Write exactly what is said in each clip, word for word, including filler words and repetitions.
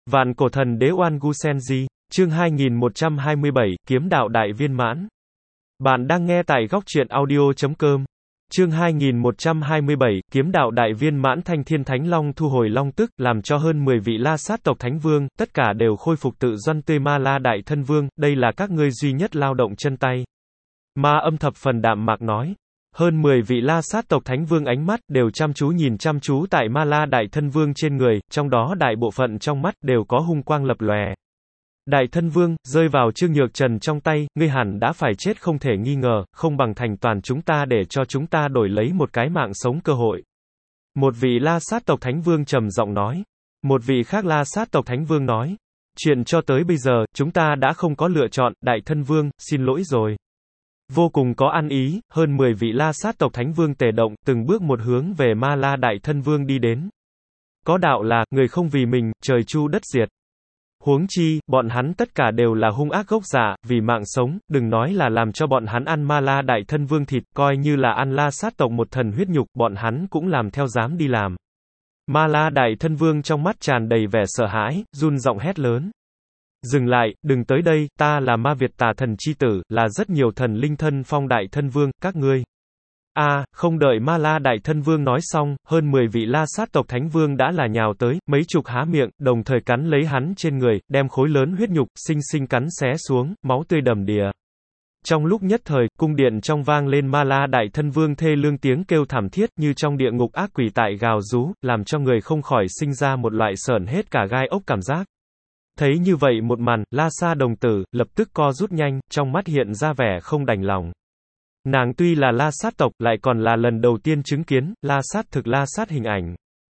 Vạn cổ thần đế Oan Gu Senji, chương hai nghìn một trăm hai mươi bảy, kiếm đạo đại viên mãn. Bạn đang nghe tại góc truyện audio chấm com. Chương hai nghìn một trăm hai mươi bảy, kiếm đạo đại viên mãn. Thanh Thiên Thánh Long thu hồi long tức, làm cho hơn mười vị La Sát tộc Thánh Vương, tất cả đều khôi phục tự doan tươi. Ma La Đại Thân Vương, đây là các ngươi duy nhất lao động chân tay. Ma Âm thập phần đạm mạc nói. Hơn mười vị La Sát tộc Thánh Vương ánh mắt đều chăm chú nhìn chăm chú tại Ma La Đại Thân Vương trên người, trong đó đại bộ phận trong mắt đều có hung quang lập lòe. Đại Thân Vương, rơi vào Trương Nhược Trần trong tay, ngươi hẳn đã phải chết không thể nghi ngờ, không bằng thành toàn chúng ta để cho chúng ta đổi lấy một cái mạng sống cơ hội. Một vị La Sát tộc Thánh Vương trầm giọng nói. Một vị khác La Sát tộc Thánh Vương nói. Chuyện cho tới bây giờ, chúng ta đã không có lựa chọn, Đại Thân Vương, xin lỗi rồi. Vô cùng có ăn ý, hơn mười vị La Sát tộc Thánh Vương tề động, từng bước một hướng về Ma La Đại Thân Vương đi đến. Có đạo là, người không vì mình, trời chu đất diệt. Huống chi, bọn hắn tất cả đều là hung ác gốc giả, vì mạng sống, đừng nói là làm cho bọn hắn ăn Ma La Đại Thân Vương thịt, coi như là ăn La Sát tộc một thần huyết nhục, bọn hắn cũng làm theo dám đi làm. Ma La Đại Thân Vương trong mắt tràn đầy vẻ sợ hãi, run giọng hét lớn. Dừng lại, đừng tới đây, ta là Ma Việt Tà Thần chi tử, là rất nhiều thần linh thân phong Đại Thân Vương, các ngươi. A, à, không đợi Ma La Đại Thân Vương nói xong, hơn mười vị La Sát tộc Thánh Vương đã là nhào tới, mấy chục há miệng, đồng thời cắn lấy hắn trên người, đem khối lớn huyết nhục, sinh sinh cắn xé xuống, máu tươi đầm đìa. Trong lúc nhất thời, cung điện trong vang lên Ma La Đại Thân Vương thê lương tiếng kêu thảm thiết, như trong địa ngục ác quỷ tại gào rú, làm cho người không khỏi sinh ra một loại sởn hết cả gai ốc cảm giác. Thấy như vậy một màn, La Sa đồng tử, lập tức co rút nhanh, trong mắt hiện ra vẻ không đành lòng. Nàng tuy là La Sát tộc, lại còn là lần đầu tiên chứng kiến, La Sát thực La Sát hình ảnh.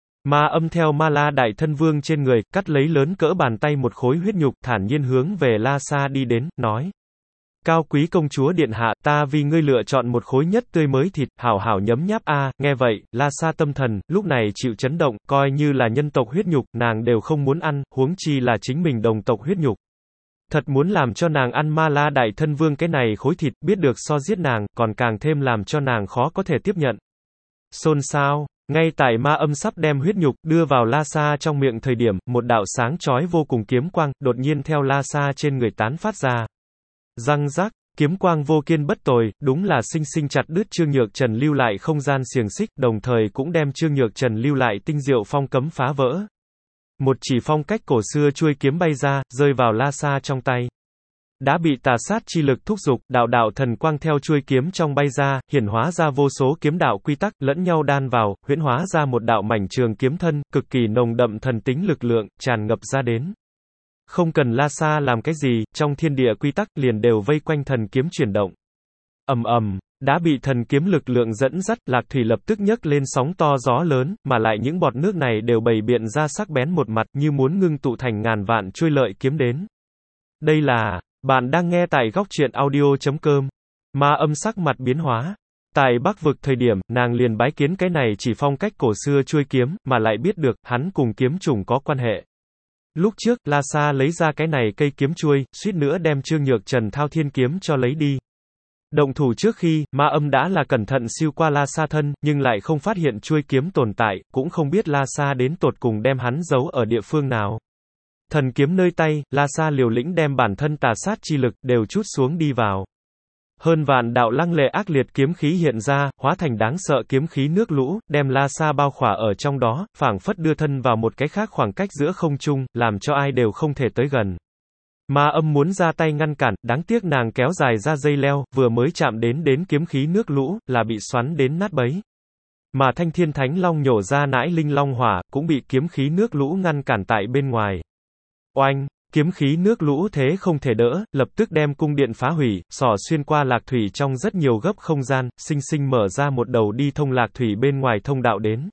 Ma Âm theo Ma La Đại Thân Vương trên người, cắt lấy lớn cỡ bàn tay một khối huyết nhục, thản nhiên hướng về La Sa đi đến, nói. Cao quý công chúa điện hạ, ta vì ngươi lựa chọn một khối nhất tươi mới thịt, hảo hảo nhấm nháp a. À, nghe vậy, La Sa tâm thần, lúc này chịu chấn động, coi như là nhân tộc huyết nhục, nàng đều không muốn ăn, huống chi là chính mình đồng tộc huyết nhục. Thật muốn làm cho nàng ăn Ma La Đại Thân Vương cái này khối thịt, biết được so giết nàng, còn càng thêm làm cho nàng khó có thể tiếp nhận. Xôn xao, ngay tại Ma Âm sắp đem huyết nhục đưa vào La Sa trong miệng thời điểm, một đạo sáng chói vô cùng kiếm quang, đột nhiên theo La Sa trên người tán phát ra. Răng rắc, kiếm quang vô kiên bất tồi, đúng là sinh sinh chặt đứt Trương Nhược Trần lưu lại không gian xiềng xích, đồng thời cũng đem Trương Nhược Trần lưu lại tinh diệu phong cấm phá vỡ. Một chỉ phong cách cổ xưa chuôi kiếm bay ra, rơi vào La Sa trong tay. Đã bị tà sát chi lực thúc giục, đạo đạo thần quang theo chuôi kiếm trong bay ra, hiển hóa ra vô số kiếm đạo quy tắc, lẫn nhau đan vào, huyễn hóa ra một đạo mảnh trường kiếm thân, cực kỳ nồng đậm thần tính lực lượng, tràn ngập ra đến. Không cần La Sa làm cái gì, trong thiên địa quy tắc liền đều vây quanh thần kiếm chuyển động. Ầm ầm, đã bị thần kiếm lực lượng dẫn dắt, Lạc Thủy lập tức nhấc lên sóng to gió lớn, mà lại những bọt nước này đều bày biện ra sắc bén một mặt, như muốn ngưng tụ thành ngàn vạn chuôi lợi kiếm đến. Đây là, bạn đang nghe tại góc truyện audio chấm com. Ma Âm sắc mặt biến hóa. Tại Bắc vực thời điểm, nàng liền bái kiến cái này chỉ phong cách cổ xưa chuôi kiếm, mà lại biết được, hắn cùng kiếm chủng có quan hệ. Lúc trước, La Sa lấy ra cái này cây kiếm chuôi, suýt nữa đem Trương Nhược Trần thao thiên kiếm cho lấy đi. Động thủ trước khi, Ma Âm đã là cẩn thận siêu qua La Sa thân, nhưng lại không phát hiện chuôi kiếm tồn tại, cũng không biết La Sa đến tột cùng đem hắn giấu ở địa phương nào. Thần kiếm nơi tay, La Sa liều lĩnh đem bản thân tà sát chi lực, đều trút xuống đi vào. Hơn vạn đạo lăng lệ ác liệt kiếm khí hiện ra, hóa thành đáng sợ kiếm khí nước lũ, đem La Sa bao khỏa ở trong đó, phảng phất đưa thân vào một cái khác khoảng cách giữa không trung, làm cho ai đều không thể tới gần. Ma Âm muốn ra tay ngăn cản, đáng tiếc nàng kéo dài ra dây leo, vừa mới chạm đến đến kiếm khí nước lũ, là bị xoắn đến nát bấy. Mà Thanh Thiên Thánh Long nhổ ra nãi linh long hỏa, cũng bị kiếm khí nước lũ ngăn cản tại bên ngoài. Oanh! Kiếm khí nước lũ thế không thể đỡ, lập tức đem cung điện phá hủy, xỏ xuyên qua Lạc Thủy trong rất nhiều gấp không gian, sinh sinh mở ra một đầu đi thông Lạc Thủy bên ngoài thông đạo đến.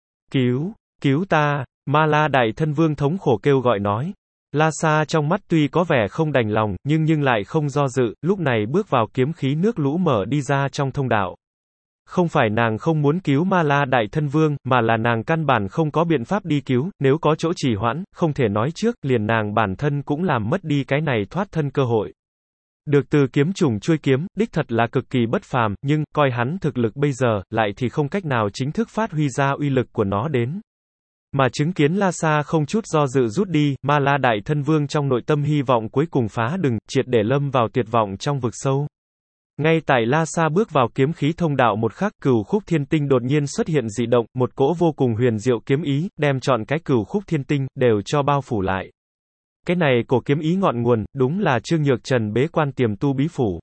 Cứu! Cứu ta! Ma La Đại Thân Vương thống khổ kêu gọi nói. La Sa trong mắt tuy có vẻ không đành lòng, nhưng nhưng lại không do dự, lúc này bước vào kiếm khí nước lũ mở đi ra trong thông đạo. Không phải nàng không muốn cứu Ma La Đại Thân Vương, mà là nàng căn bản không có biện pháp đi cứu, nếu có chỗ trì hoãn, không thể nói trước, liền nàng bản thân cũng làm mất đi cái này thoát thân cơ hội. Được từ kiếm chủng chuôi kiếm, đích thật là cực kỳ bất phàm, nhưng, coi hắn thực lực bây giờ, lại thì không cách nào chính thức phát huy ra uy lực của nó đến. Mà chứng kiến La Sa không chút do dự rút đi, Ma La Đại Thân Vương trong nội tâm hy vọng cuối cùng phá đừng, triệt để lâm vào tuyệt vọng trong vực sâu. Ngay tại La Sa bước vào kiếm khí thông đạo một khắc, Cửu Khúc Thiên Tinh đột nhiên xuất hiện dị động, một cỗ vô cùng huyền diệu kiếm ý, đem trọn cái Cửu Khúc Thiên Tinh, đều cho bao phủ lại. Cái này cổ kiếm ý ngọn nguồn, đúng là Trương Nhược Trần bế quan tiềm tu bí phủ.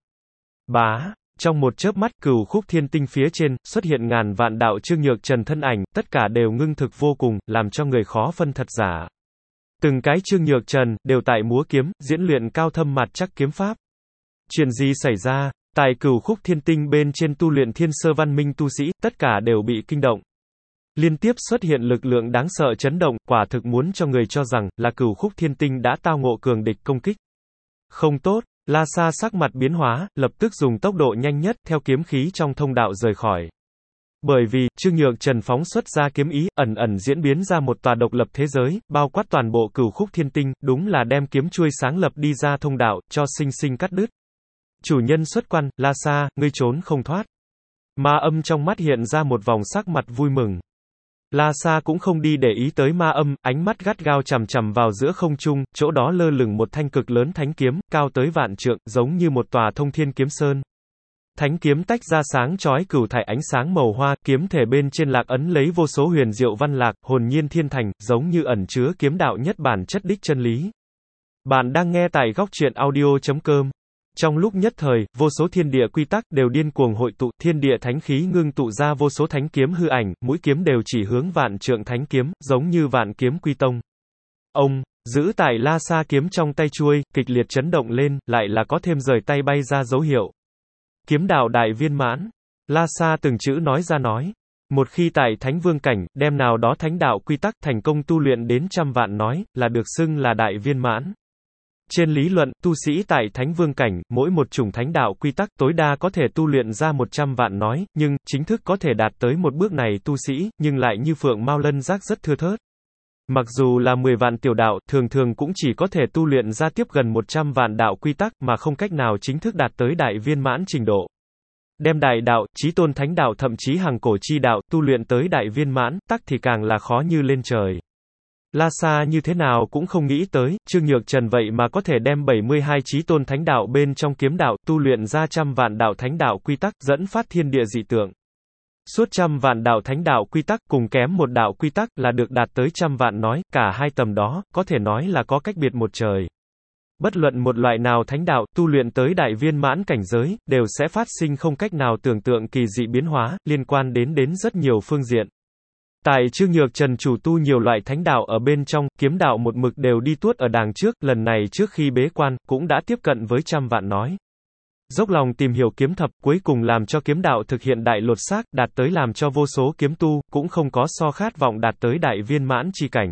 Bá, trong một chớp mắt, Cửu Khúc Thiên Tinh phía trên, xuất hiện ngàn vạn đạo Trương Nhược Trần thân ảnh, tất cả đều ngưng thực vô cùng, làm cho người khó phân thật giả. Từng cái Trương Nhược Trần, đều tại múa kiếm, diễn luyện cao thâm mặt chắc kiếm pháp. Chuyện gì xảy ra? Tại Cửu Khúc Thiên Tinh bên trên tu luyện thiên sơ văn minh tu sĩ, tất cả đều bị kinh động. Liên tiếp xuất hiện lực lượng đáng sợ chấn động, quả thực muốn cho người cho rằng, là Cửu Khúc Thiên Tinh đã tao ngộ cường địch công kích. Không tốt, La Sa sắc mặt biến hóa, lập tức dùng tốc độ nhanh nhất, theo kiếm khí trong thông đạo rời khỏi. Bởi vì, Trương Nhược Trần phóng xuất ra kiếm ý, ẩn ẩn diễn biến ra một tòa độc lập thế giới, bao quát toàn bộ Cửu Khúc Thiên Tinh, đúng là đem kiếm chuôi sáng lập đi ra thông đạo, cho sinh sinh cắt đứt. Chủ nhân xuất quan, La Sa, ngươi trốn không thoát. Ma Âm trong mắt hiện ra một vòng sắc mặt vui mừng. La Sa cũng không đi để ý tới Ma Âm, ánh mắt gắt gao chằm chằm vào giữa không trung, chỗ đó lơ lửng một thanh cực lớn thánh kiếm, cao tới vạn trượng, giống như một tòa thông thiên kiếm sơn. Thánh kiếm tách ra sáng chói cửu thải ánh sáng màu hoa, kiếm thể bên trên lạc ấn lấy vô số huyền diệu văn lạc, hồn nhiên thiên thành, giống như ẩn chứa kiếm đạo nhất bản chất đích chân lý. Bạn đang nghe tại góc truyện audio chấm com. Trong lúc nhất thời, vô số thiên địa quy tắc đều điên cuồng hội tụ, thiên địa thánh khí ngưng tụ ra vô số thánh kiếm hư ảnh, mũi kiếm đều chỉ hướng vạn trượng thánh kiếm, giống như vạn kiếm quy tông. Ông, giữ tại La Sa kiếm trong tay chuôi, kịch liệt chấn động lên, lại là có thêm rời tay bay ra dấu hiệu. Kiếm đạo đại viên mãn. La Sa từng chữ nói ra nói. Một khi tại thánh vương cảnh, đem nào đó thánh đạo quy tắc thành công tu luyện đến trăm vạn nói, là được xưng là đại viên mãn. Trên lý luận, tu sĩ tại thánh vương cảnh, mỗi một chủng thánh đạo quy tắc tối đa có thể tu luyện ra một trăm vạn nói, nhưng, chính thức có thể đạt tới một bước này tu sĩ, nhưng lại như phượng mao lân giác rất thưa thớt. Mặc dù là mười vạn tiểu đạo, thường thường cũng chỉ có thể tu luyện ra tiếp gần một trăm vạn đạo quy tắc, mà không cách nào chính thức đạt tới đại viên mãn trình độ. Đem đại đạo, chí tôn thánh đạo thậm chí hàng cổ chi đạo, tu luyện tới đại viên mãn, tắc thì càng là khó như lên trời. La Sa như thế nào cũng không nghĩ tới, Trương Nhược Trần vậy mà có thể đem bảy mươi hai chí tôn thánh đạo bên trong kiếm đạo, tu luyện ra trăm vạn đạo thánh đạo quy tắc, dẫn phát thiên địa dị tượng. Suốt trăm vạn đạo thánh đạo quy tắc, cùng kém một đạo quy tắc, là được đạt tới trăm vạn nói, cả hai tầm đó, có thể nói là có cách biệt một trời. Bất luận một loại nào thánh đạo, tu luyện tới đại viên mãn cảnh giới, đều sẽ phát sinh không cách nào tưởng tượng kỳ dị biến hóa, liên quan đến đến rất nhiều phương diện. Tại Trương Nhược Trần chủ tu nhiều loại thánh đạo ở bên trong, kiếm đạo một mực đều đi tuốt ở đàng trước, lần này trước khi bế quan, cũng đã tiếp cận với trăm vạn nói. Dốc lòng tìm hiểu kiếm thập, cuối cùng làm cho kiếm đạo thực hiện đại lột xác, đạt tới làm cho vô số kiếm tu, cũng không có so khát vọng đạt tới đại viên mãn chi cảnh.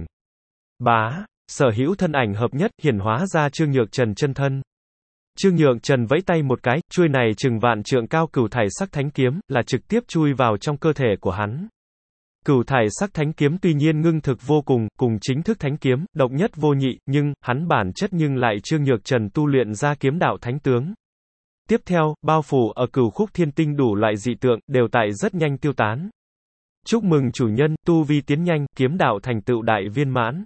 Bá, sở hữu thân ảnh hợp nhất, hiển hóa ra Trương Nhược Trần chân thân. Trương Nhược Trần vẫy tay một cái, chuôi này chừng vạn trượng cao cửu thải sắc thánh kiếm, là trực tiếp chui vào trong cơ thể của hắn. Cửu thải sắc thánh kiếm tuy nhiên ngưng thực vô cùng, cùng chính thức thánh kiếm, độc nhất vô nhị, nhưng, hắn bản chất nhưng lại Trương Nhược Trần tu luyện ra kiếm đạo thánh tướng. Tiếp theo, bao phủ ở Cửu Khúc Thiên Tinh đủ loại dị tượng, đều tại rất nhanh tiêu tán. Chúc mừng chủ nhân, tu vi tiến nhanh, kiếm đạo thành tựu đại viên mãn.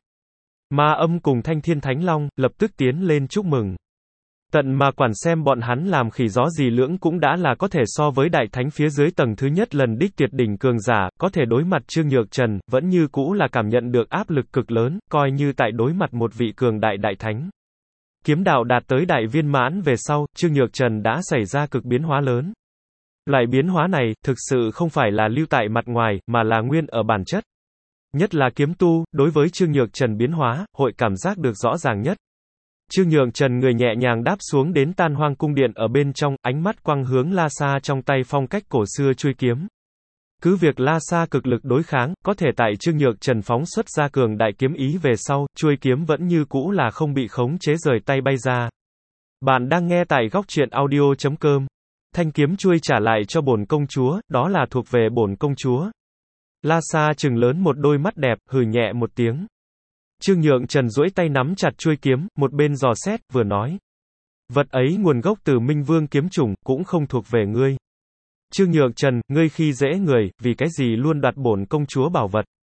Ma Âm cùng Thanh Thiên Thánh Long, lập tức tiến lên chúc mừng. Tận mà quản xem bọn hắn làm khỉ gió gì lưỡng cũng đã là có thể so với đại thánh phía dưới tầng thứ nhất lần đích tuyệt đỉnh cường giả, có thể đối mặt Trương Nhược Trần, vẫn như cũ là cảm nhận được áp lực cực lớn, coi như tại đối mặt một vị cường đại đại thánh. Kiếm đạo đạt tới đại viên mãn về sau, Trương Nhược Trần đã xảy ra cực biến hóa lớn. Loại biến hóa này, thực sự không phải là lưu tại mặt ngoài, mà là nguyên ở bản chất. Nhất là kiếm tu, đối với Trương Nhược Trần biến hóa, hội cảm giác được rõ ràng nhất. Trương Nhược Trần người nhẹ nhàng đáp xuống đến Tan Hoang cung điện ở bên trong, ánh mắt quăng hướng La Sa trong tay phong cách cổ xưa chuôi kiếm. Cứ việc La Sa cực lực đối kháng, có thể tại Trương Nhược Trần phóng xuất ra cường đại kiếm ý về sau, chuôi kiếm vẫn như cũ là không bị khống chế rời tay bay ra. Bạn đang nghe tại góc truyện audio chấm com. Thanh kiếm chuôi trả lại cho bổn công chúa, đó là thuộc về bổn công chúa. La Sa trừng lớn một đôi mắt đẹp, hừ nhẹ một tiếng. Trương Nhược Trần duỗi tay nắm chặt chuôi kiếm, một bên dò xét, vừa nói. Vật ấy nguồn gốc từ Minh Vương kiếm chủng, cũng không thuộc về ngươi. Trương Nhược Trần, ngươi khi dễ người, vì cái gì luôn đoạt bổn công chúa bảo vật.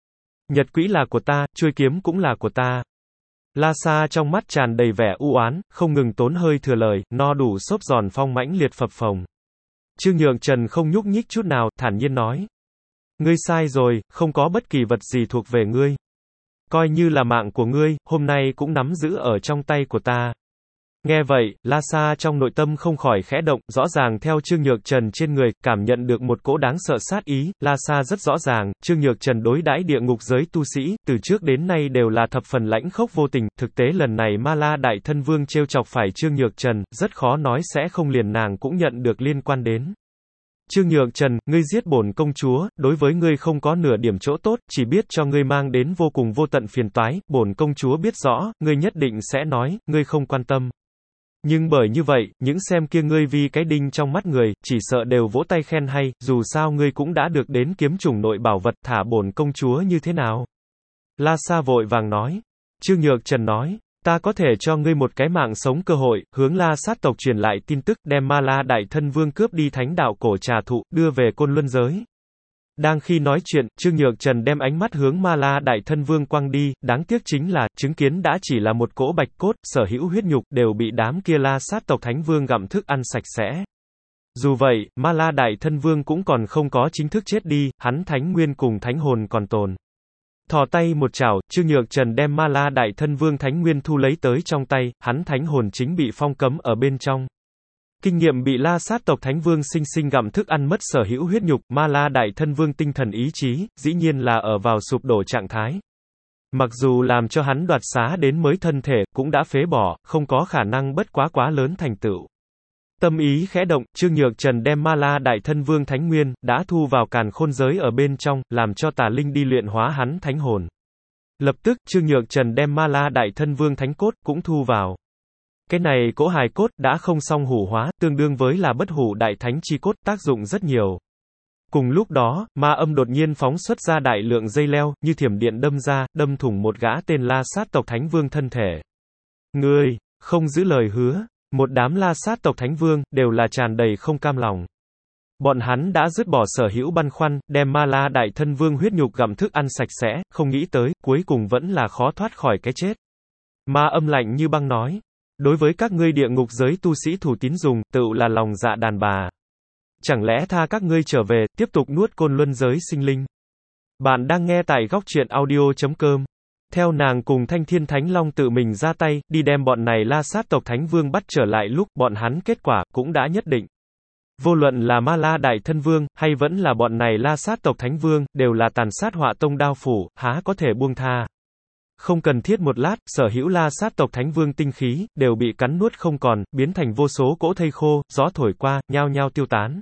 Nhật quỹ là của ta, chuôi kiếm cũng là của ta. La Sa trong mắt tràn đầy vẻ u oán, không ngừng tốn hơi thừa lời, no đủ xốp giòn phong mãnh liệt phập phồng. Trương Nhược Trần không nhúc nhích chút nào, thản nhiên nói. Ngươi sai rồi, không có bất kỳ vật gì thuộc về ngươi. Coi như là mạng của ngươi, hôm nay cũng nắm giữ ở trong tay của ta. Nghe vậy, La Sa trong nội tâm không khỏi khẽ động, rõ ràng theo Trương Nhược Trần trên người, cảm nhận được một cỗ đáng sợ sát ý, La Sa rất rõ ràng, Trương Nhược Trần đối đãi địa ngục giới tu sĩ, từ trước đến nay đều là thập phần lãnh khốc vô tình, thực tế lần này Ma La Đại Thân Vương trêu chọc phải Trương Nhược Trần, rất khó nói sẽ không liền nàng cũng nhận được liên quan đến. Trương Nhược Trần, ngươi giết bổn công chúa, đối với ngươi không có nửa điểm chỗ tốt, chỉ biết cho ngươi mang đến vô cùng vô tận phiền toái, bổn công chúa biết rõ, ngươi nhất định sẽ nói, ngươi không quan tâm. Nhưng bởi như vậy, những xem kia ngươi vì cái đinh trong mắt người, chỉ sợ đều vỗ tay khen hay, dù sao ngươi cũng đã được đến kiếm chủng nội bảo vật, thả bổn công chúa như thế nào? La Sa vội vàng nói. Trương Nhược Trần nói, ta có thể cho ngươi một cái mạng sống cơ hội, hướng La sát tộc truyền lại tin tức, đem Ma La Đại Thân Vương cướp đi thánh đạo cổ trà thụ, đưa về Côn Luân giới. Đang khi nói chuyện, Trương Nhược Trần đem ánh mắt hướng Ma La Đại Thân Vương quăng đi, đáng tiếc chính là, chứng kiến đã chỉ là một cỗ bạch cốt, sở hữu huyết nhục, đều bị đám kia La sát tộc Thánh Vương gặm thức ăn sạch sẽ. Dù vậy, Ma La Đại Thân Vương cũng còn không có chính thức chết đi, hắn Thánh Nguyên cùng Thánh Hồn còn tồn. Thò tay một chảo, Trương Nhược Trần đem Ma La Đại Thân Vương Thánh Nguyên thu lấy tới trong tay, hắn Thánh Hồn chính bị phong cấm ở bên trong. Kinh nghiệm bị La sát tộc Thánh Vương sinh sinh gặm thức ăn mất sở hữu huyết nhục, Ma La Đại Thân Vương tinh thần ý chí, dĩ nhiên là ở vào sụp đổ trạng thái. Mặc dù làm cho hắn đoạt xá đến mới thân thể, cũng đã phế bỏ, không có khả năng bất quá quá lớn thành tựu. Tâm ý khẽ động, Trương Nhược Trần đem Ma La Đại Thân Vương Thánh Nguyên, đã thu vào càn khôn giới ở bên trong, làm cho tà linh đi luyện hóa hắn Thánh Hồn. Lập tức, Trương Nhược Trần đem Ma La Đại Thân Vương Thánh Cốt, cũng thu vào. Cái này cỗ hài cốt, đã không song hủ hóa, tương đương với là bất hủ đại thánh chi cốt, tác dụng rất nhiều. Cùng lúc đó, ma âm đột nhiên phóng xuất ra đại lượng dây leo, như thiểm điện đâm ra, đâm thủng một gã tên La sát tộc Thánh Vương thân thể. Ngươi, không giữ lời hứa, một đám La sát tộc Thánh Vương, đều là tràn đầy không cam lòng. Bọn hắn đã dứt bỏ sở hữu băn khoăn, đem Ma La Đại Thân Vương huyết nhục gặm thức ăn sạch sẽ, không nghĩ tới, cuối cùng vẫn là khó thoát khỏi cái chết. Ma âm lạnh như băng nói. Đối với các ngươi địa ngục giới tu sĩ thủ tín dùng, tựu là lòng dạ đàn bà. Chẳng lẽ tha các ngươi trở về, tiếp tục nuốt Côn Luân giới sinh linh? Bạn đang nghe tại góc truyện audio chấm com. Theo nàng cùng Thanh Thiên Thánh Long tự mình ra tay, đi đem bọn này La sát tộc Thánh Vương bắt trở lại lúc bọn hắn kết quả, cũng đã nhất định. Vô luận là Ma La Đại Thân Vương, hay vẫn là bọn này La sát tộc Thánh Vương, đều là tàn sát họa tông đao phủ, há có thể buông tha. Không cần thiết một lát, sở hữu La sát tộc Thánh Vương tinh khí, đều bị cắn nuốt không còn, biến thành vô số cỗ thây khô, gió thổi qua, nhao nhao tiêu tán.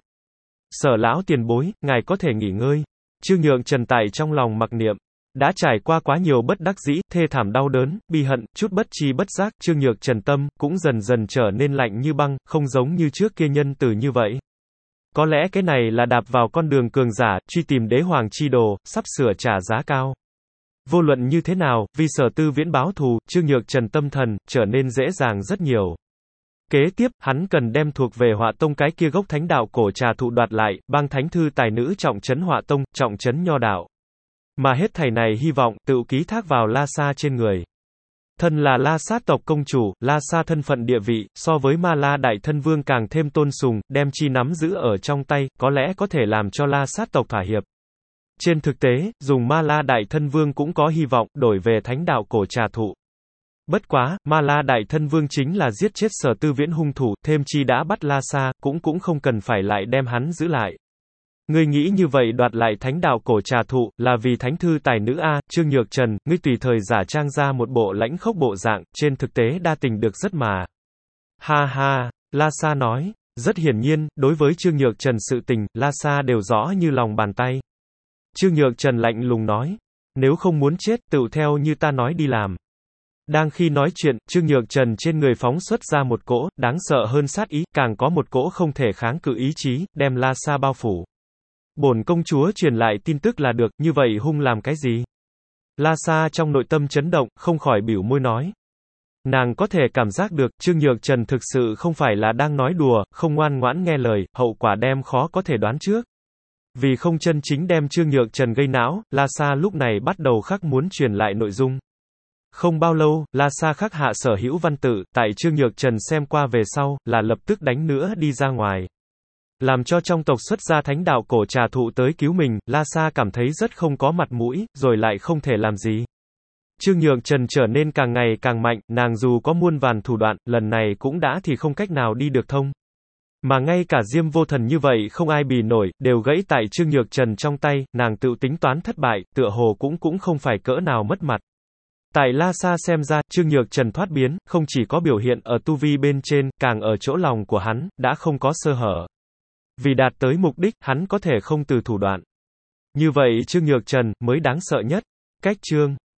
Sở lão tiền bối, ngài có thể nghỉ ngơi. Trương Nhược Trần tại trong lòng mặc niệm. Đã trải qua quá nhiều bất đắc dĩ, thê thảm đau đớn, bi hận, chút bất chi bất giác, Trương Nhược Trần tâm, cũng dần dần trở nên lạnh như băng, không giống như trước kia nhân từ như vậy. Có lẽ cái này là đạp vào con đường cường giả, truy tìm đế hoàng chi đồ, sắp sửa trả giá cao. Vô luận như thế nào, vì sở tư viễn báo thù, Trương Nhược Trần tâm thần, trở nên dễ dàng rất nhiều. Kế tiếp, hắn cần đem thuộc về Họa Tông cái kia gốc thánh đạo cổ trà thụ đoạt lại, bang thánh thư tài nữ trọng trấn Họa Tông, trọng trấn nho đạo. Mà hết thảy này hy vọng, tự ký thác vào La Sa trên người. Thân là La sát tộc công chủ, La Sa thân phận địa vị, so với Ma La Đại Thân Vương càng thêm tôn sùng, đem chi nắm giữ ở trong tay, có lẽ có thể làm cho La sát tộc thỏa hiệp. Trên thực tế, dùng Ma La Đại Thân Vương cũng có hy vọng, đổi về thánh đạo cổ trà thụ. Bất quá, Ma La Đại Thân Vương chính là giết chết sở tư viễn hung thủ, thêm chi đã bắt La Sa, cũng cũng không cần phải lại đem hắn giữ lại. Ngươi nghĩ như vậy đoạt lại thánh đạo cổ trà thụ, là vì thánh thư tài nữ A, Trương Nhược Trần, ngươi tùy thời giả trang ra một bộ lãnh khốc bộ dạng, trên thực tế đa tình được rất mà. Ha ha, La Sa nói, rất hiển nhiên, đối với Trương Nhược Trần sự tình, La Sa đều rõ như lòng bàn tay. Trương Nhược Trần lạnh lùng nói, nếu không muốn chết, tự theo như ta nói đi làm. Đang khi nói chuyện, Trương Nhược Trần trên người phóng xuất ra một cỗ, đáng sợ hơn sát ý, càng có một cỗ không thể kháng cự ý chí, đem La Sa bao phủ. Bổn công chúa truyền lại tin tức là được, như vậy hung làm cái gì? La Sa trong nội tâm chấn động, không khỏi bĩu môi nói. Nàng có thể cảm giác được, Trương Nhược Trần thực sự không phải là đang nói đùa, không ngoan ngoãn nghe lời, hậu quả đem khó có thể đoán trước. Vì không chân chính đem Trương Nhược Trần gây não, La Sa lúc này bắt đầu khắc muốn truyền lại nội dung. Không bao lâu, La Sa khắc hạ sở hữu văn tự, tại Trương Nhược Trần xem qua về sau, là lập tức đánh nữa đi ra ngoài. Làm cho trong tộc xuất gia thánh đạo cổ trà thụ tới cứu mình, La Sa cảm thấy rất không có mặt mũi, rồi lại không thể làm gì. Trương Nhược Trần trở nên càng ngày càng mạnh, nàng dù có muôn vàn thủ đoạn, lần này cũng đã thì không cách nào đi được thông. Mà ngay cả Diêm Vô Thần như vậy không ai bì nổi, đều gãy tại Trương Nhược Trần trong tay, nàng tự tính toán thất bại, tựa hồ cũng cũng không phải cỡ nào mất mặt. Tại La Sa xem ra, Trương Nhược Trần thoát biến, không chỉ có biểu hiện ở tu vi bên trên, càng ở chỗ lòng của hắn, đã không có sơ hở. Vì đạt tới mục đích, hắn có thể không từ thủ đoạn. Như vậy Trương Nhược Trần, mới đáng sợ nhất. Cách chương